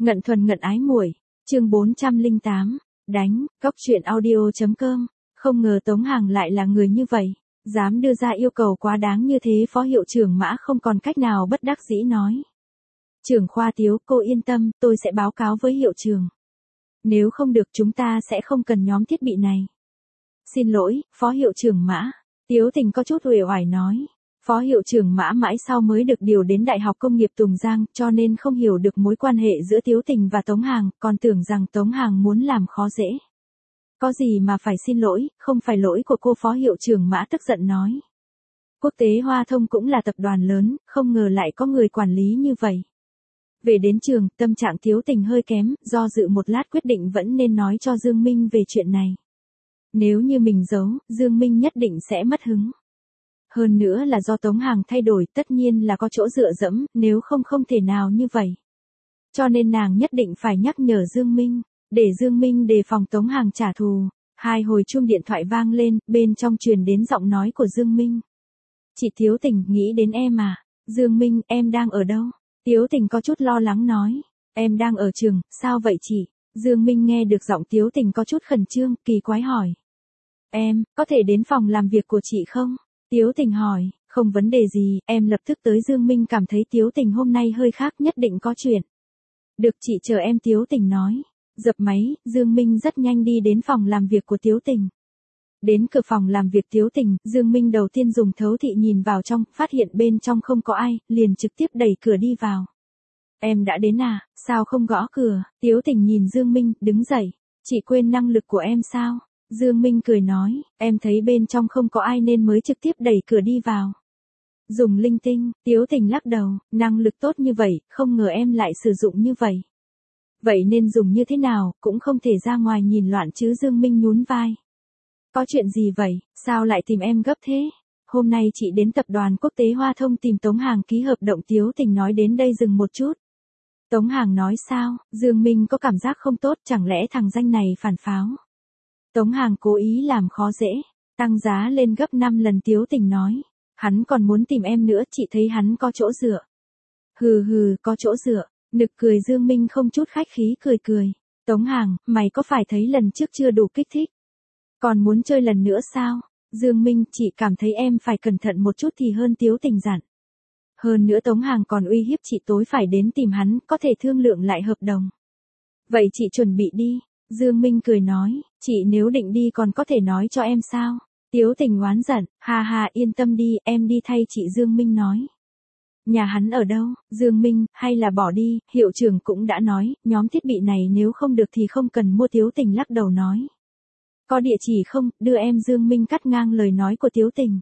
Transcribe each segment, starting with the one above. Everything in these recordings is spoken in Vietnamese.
Ngận thuần ngận ái muội, chương 408, đánh, cóc truyện audio.com, không ngờ Tống Hàng lại là người như vậy, dám đưa ra yêu cầu quá đáng như thế. Phó hiệu trưởng Mã không còn cách nào bất đắc dĩ nói. Trưởng khoa Tiếu, cô yên tâm, tôi sẽ báo cáo với hiệu trưởng. Nếu không được chúng ta sẽ không cần nhóm thiết bị này. Xin lỗi, Phó hiệu trưởng Mã. Tiếu Tình có chút uể oải nói. Phó hiệu trưởng Mã mãi sau mới được điều đến Đại học Công nghiệp Tùng Giang, cho nên không hiểu được mối quan hệ giữa Tiếu Tình và Tống Hàng, còn tưởng rằng Tống Hàng muốn làm khó dễ. Có gì mà phải xin lỗi, không phải lỗi của cô. Phó hiệu trưởng Mã tức giận nói. Quốc tế Hoa Thông cũng là tập đoàn lớn, không ngờ lại có người quản lý như vậy. Về đến trường, tâm trạng Tiếu Tình hơi kém, do dự một lát quyết định vẫn nên nói cho Dương Minh về chuyện này. Nếu như mình giấu, Dương Minh nhất định sẽ mất hứng. Hơn nữa là do Tống Hàng thay đổi, tất nhiên là có chỗ dựa dẫm, nếu không không thể nào như vậy. Cho nên nàng nhất định phải nhắc nhở Dương Minh, để Dương Minh đề phòng Tống Hàng trả thù. 2 hồi chuông điện thoại vang lên, bên trong truyền đến giọng nói của Dương Minh. Chị Tiếu Tình, nghĩ đến em à? Dương Minh, em đang ở đâu? Tiếu Tình có chút lo lắng nói. Em đang ở trường, sao vậy chị? Dương Minh nghe được giọng Tiếu Tình có chút khẩn trương, kỳ quái hỏi. Em, có thể đến phòng làm việc của chị không? Tiếu Tình hỏi, không vấn đề gì, em lập tức tới. Dương Minh cảm thấy Tiếu Tình hôm nay hơi khác, nhất định có chuyện. Được, chị chờ em. Tiếu Tình nói. Dập máy, Dương Minh rất nhanh đi đến phòng làm việc của Tiếu Tình. Đến cửa phòng làm việc Tiếu Tình, Dương Minh đầu tiên dùng thấu thị nhìn vào trong, phát hiện bên trong không có ai, liền trực tiếp đẩy cửa đi vào. Em đã đến à, sao không gõ cửa? Tiếu Tình nhìn Dương Minh, đứng dậy. Chị quên năng lực của em sao? Dương Minh cười nói, em thấy bên trong không có ai nên mới trực tiếp đẩy cửa đi vào. Dùng linh tinh. Tiếu Tình lắc đầu, năng lực tốt như vậy, không ngờ em lại sử dụng như vậy. Vậy nên dùng như thế nào, cũng không thể ra ngoài nhìn loạn chứ. Dương Minh nhún vai. Có chuyện gì vậy, sao lại tìm em gấp thế? Hôm nay chị đến tập đoàn Quốc tế Hoa Thông tìm Tống Hàng ký hợp đồng. Tiếu Tình nói đến đây dừng một chút. Tống Hàng nói sao? Dương Minh có cảm giác không tốt, chẳng lẽ thằng danh này phản pháo? Tống Hàng cố ý làm khó dễ, tăng giá lên gấp 5 lần. Tiếu Tình nói. Hắn còn muốn tìm em nữa, chị thấy hắn có chỗ dựa. Hừ hừ, có chỗ dựa. Nực cười. Dương Minh không chút khách khí cười. Tống Hàng, mày có phải thấy lần trước chưa đủ kích thích? Còn muốn chơi lần nữa sao? Dương Minh, chị cảm thấy em phải cẩn thận một chút thì hơn. Tiếu Tình dặn. Hơn nữa Tống Hàng còn uy hiếp chị tối phải đến tìm hắn, có thể thương lượng lại hợp đồng. Vậy chị chuẩn bị đi. Dương Minh cười nói, chị nếu định đi còn có thể nói cho em sao? Tiếu Tình oán giận, ha yên tâm đi, em đi thay chị. Dương Minh nói. Nhà hắn ở đâu? Dương Minh, hay là bỏ đi, hiệu trưởng cũng đã nói, nhóm thiết bị này nếu không được thì không cần mua. Tiếu Tình lắc đầu nói. Có địa chỉ không, đưa em. Dương Minh cắt ngang lời nói của Tiếu Tình.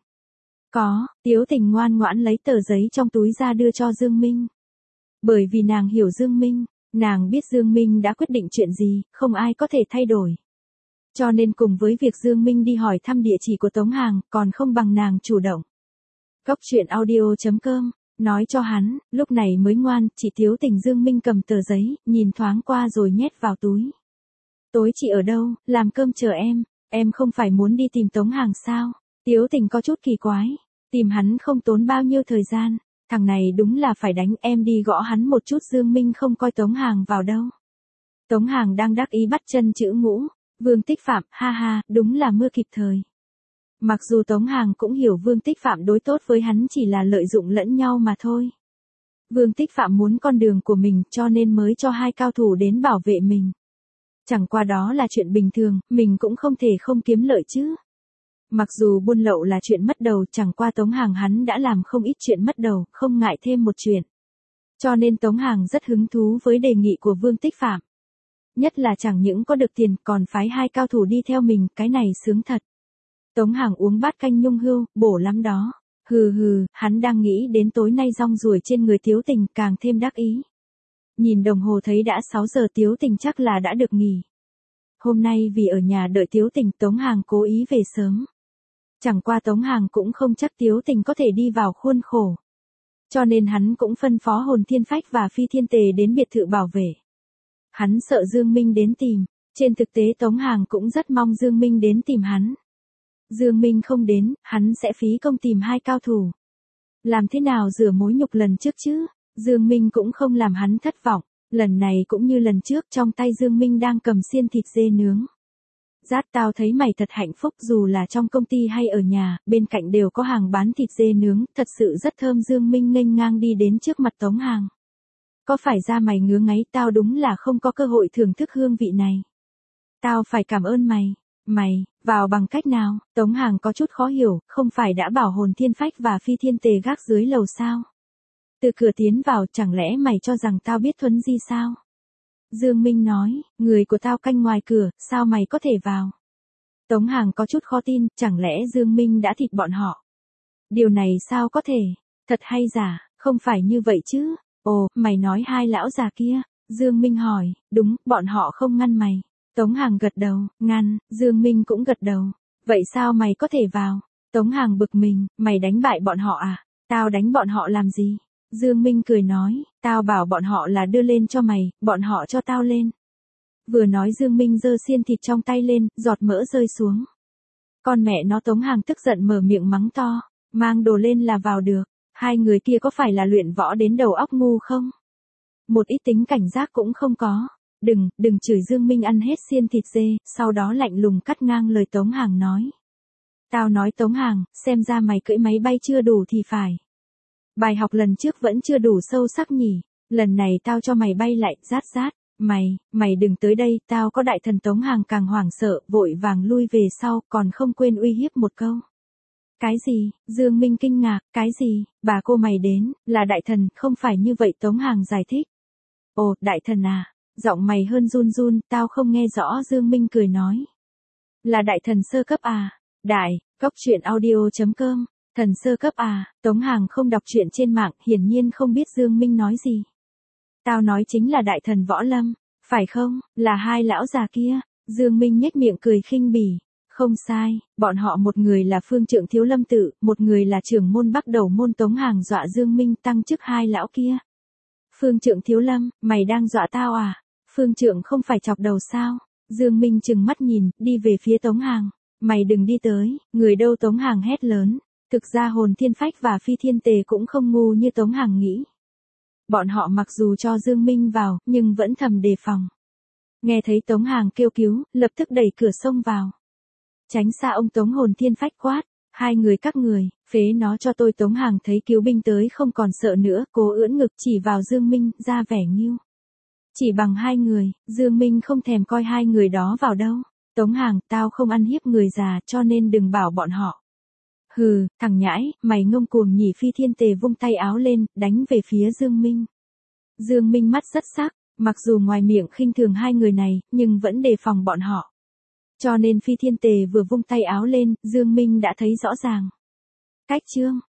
Có. Tiếu Tình ngoan ngoãn lấy tờ giấy trong túi ra đưa cho Dương Minh. Bởi vì nàng hiểu Dương Minh, nàng biết Dương Minh đã quyết định chuyện gì, không ai có thể thay đổi. Cho nên cùng với việc Dương Minh đi hỏi thăm địa chỉ của Tống Hàng, còn không bằng nàng chủ động. Cóc truyện audio.com, nói cho hắn, lúc này mới ngoan. Chị Tiếu Tình. Dương Minh cầm tờ giấy, nhìn thoáng qua rồi nhét vào túi. Tối chị ở đâu, làm cơm chờ em không phải muốn đi tìm Tống Hàng sao? Tiếu Tình có chút kỳ quái, tìm hắn không tốn bao nhiêu thời gian, thằng này đúng là phải đánh. Em đi gõ hắn một chút. Dương Minh không coi Tống Hàng vào đâu. Tống Hàng đang đắc ý bắt chân chữ ngũ, Vương Tích Phạm, ha, đúng là mưa kịp thời. Mặc dù Tống Hàng cũng hiểu Vương Tích Phạm đối tốt với hắn chỉ là lợi dụng lẫn nhau mà thôi. Vương Tích Phạm muốn con đường của mình cho nên mới cho 2 cao thủ đến bảo vệ mình. Chẳng qua đó là chuyện bình thường, mình cũng không thể không kiếm lợi chứ. Mặc dù buôn lậu là chuyện mất đầu, chẳng qua Tống Hàng hắn đã làm không ít chuyện mất đầu, không ngại thêm một chuyện. Cho nên Tống Hàng rất hứng thú với đề nghị của Vương Tích Phạm. Nhất là chẳng những có được tiền, còn phái 2 cao thủ đi theo mình, cái này sướng thật. Tống Hàng uống bát canh nhung hươu, bổ lắm đó. Hừ, hắn đang nghĩ đến tối nay rong ruổi trên người Tiếu Tình, càng thêm đắc ý. Nhìn đồng hồ thấy đã 6 giờ. Tiếu Tình chắc là đã được nghỉ. Hôm nay vì ở nhà đợi Tiếu Tình, Tống Hàng cố ý về sớm. Chẳng qua Tống Hàng cũng không chắc Tiếu Tình có thể đi vào khuôn khổ. Cho nên hắn cũng phân phó Hồn Thiên Phách và Phi Thiên Tề đến biệt thự bảo vệ. Hắn sợ Dương Minh đến tìm. Trên thực tế Tống Hàng cũng rất mong Dương Minh đến tìm hắn. Dương Minh không đến, hắn sẽ phí công tìm 2 cao thủ. Làm thế nào rửa mối nhục lần trước chứ? Dương Minh cũng không làm hắn thất vọng. Lần này cũng như lần trước, trong tay Dương Minh đang cầm xiên thịt dê nướng. Rát, tao thấy mày thật hạnh phúc, dù là trong công ty hay ở nhà, bên cạnh đều có hàng bán thịt dê nướng, thật sự rất thơm. Dương Minh nghênh ngang đi đến trước mặt Tống Hàng. Có phải da mày ngứa ngáy, tao đúng là không có cơ hội thưởng thức hương vị này. Tao phải cảm ơn mày. Mày, vào bằng cách nào? Tống Hàng có chút khó hiểu, không phải đã bảo Hồn Thiên Phách và Phi Thiên Tề gác dưới lầu sao? Từ cửa tiến vào, chẳng lẽ mày cho rằng tao biết thuấn di sao? Dương Minh nói, người của tao canh ngoài cửa, sao mày có thể vào? Tống Hàng có chút khó tin, chẳng lẽ Dương Minh đã thịt bọn họ? Điều này sao có thể? Thật hay giả, không phải như vậy chứ? Ồ, mày nói hai lão già kia. Dương Minh hỏi, đúng, bọn họ không ngăn mày. Tống Hàng gật đầu, ngăn. Dương Minh cũng gật đầu. Vậy sao mày có thể vào? Tống Hàng bực mình, mày đánh bại bọn họ à? Tao đánh bọn họ làm gì? Dương Minh cười nói, tao bảo bọn họ là đưa lên cho mày, bọn họ cho tao lên. Vừa nói Dương Minh giơ xiên thịt trong tay lên, giọt mỡ rơi xuống. Con mẹ nó, Tống Hàng tức giận mở miệng mắng to, mang đồ lên là vào được. Hai người kia có phải là luyện võ đến đầu óc ngu không? Một ít tính cảnh giác cũng không có. Đừng chửi. Dương Minh ăn hết xiên thịt dê, sau đó lạnh lùng cắt ngang lời Tống Hàng nói. Tao nói Tống Hàng, xem ra mày cưỡi máy bay chưa đủ thì phải. Bài học lần trước vẫn chưa đủ sâu sắc nhỉ, lần này tao cho mày bay lại. Rát. Mày đừng tới đây, tao có đại thần. Tống Hàng càng hoảng sợ, vội vàng lui về sau, còn không quên uy hiếp một câu. Cái gì? Dương Minh kinh ngạc, cái gì? Bà cô mày đến, là đại thần, không phải như vậy. Tống Hàng giải thích. Ồ, đại thần à? Giọng mày hơn run, tao không nghe rõ. Dương Minh cười nói. Là đại thần sơ cấp à? Góc truyện audio.com. Thần sơ cấp à? Tống Hàng không đọc truyện trên mạng, hiển nhiên không biết Dương Minh nói gì. Tao nói chính là đại thần võ lâm, phải không? Là hai lão già kia. Dương Minh nhếch miệng cười khinh bỉ. Không sai, bọn họ một người là phương trượng Thiếu Lâm Tự, một người là trưởng môn Bắc Đầu môn. Tống Hàng dọa Dương Minh tăng chức hai lão kia. Phương trượng Thiếu Lâm, mày đang dọa tao à? Phương trượng không phải chọc đầu sao? Dương Minh trừng mắt nhìn, đi về phía Tống Hàng. Mày đừng đi tới, người đâu? Tống Hàng hét lớn. Thực ra Hồn Thiên Phách và Phi Thiên Tề cũng không ngu như Tống Hàng nghĩ. Bọn họ mặc dù cho Dương Minh vào, nhưng vẫn thầm đề phòng. Nghe thấy Tống Hàng kêu cứu, lập tức đẩy cửa xông vào. Tránh xa ông Tống. Hồn Thiên Phách quát. Hai người các người, phế nó cho tôi. Tống Hàng thấy cứu binh tới không còn sợ nữa, cố ưỡn ngực chỉ vào Dương Minh, ra vẻ nghiêu. Chỉ bằng hai người, Dương Minh không thèm coi hai người đó vào đâu. Tống Hàng, tao không ăn hiếp người già, cho nên đừng bảo bọn họ. Hừ, thằng nhãi, mày ngông cuồng nhỉ? Phi Thiên Tề vung tay áo lên, đánh về phía Dương Minh. Dương Minh mắt rất sắc, mặc dù ngoài miệng khinh thường hai người này, nhưng vẫn đề phòng bọn họ. Cho nên Phi Thiên Tề vừa vung tay áo lên, Dương Minh đã thấy rõ ràng. Cách chương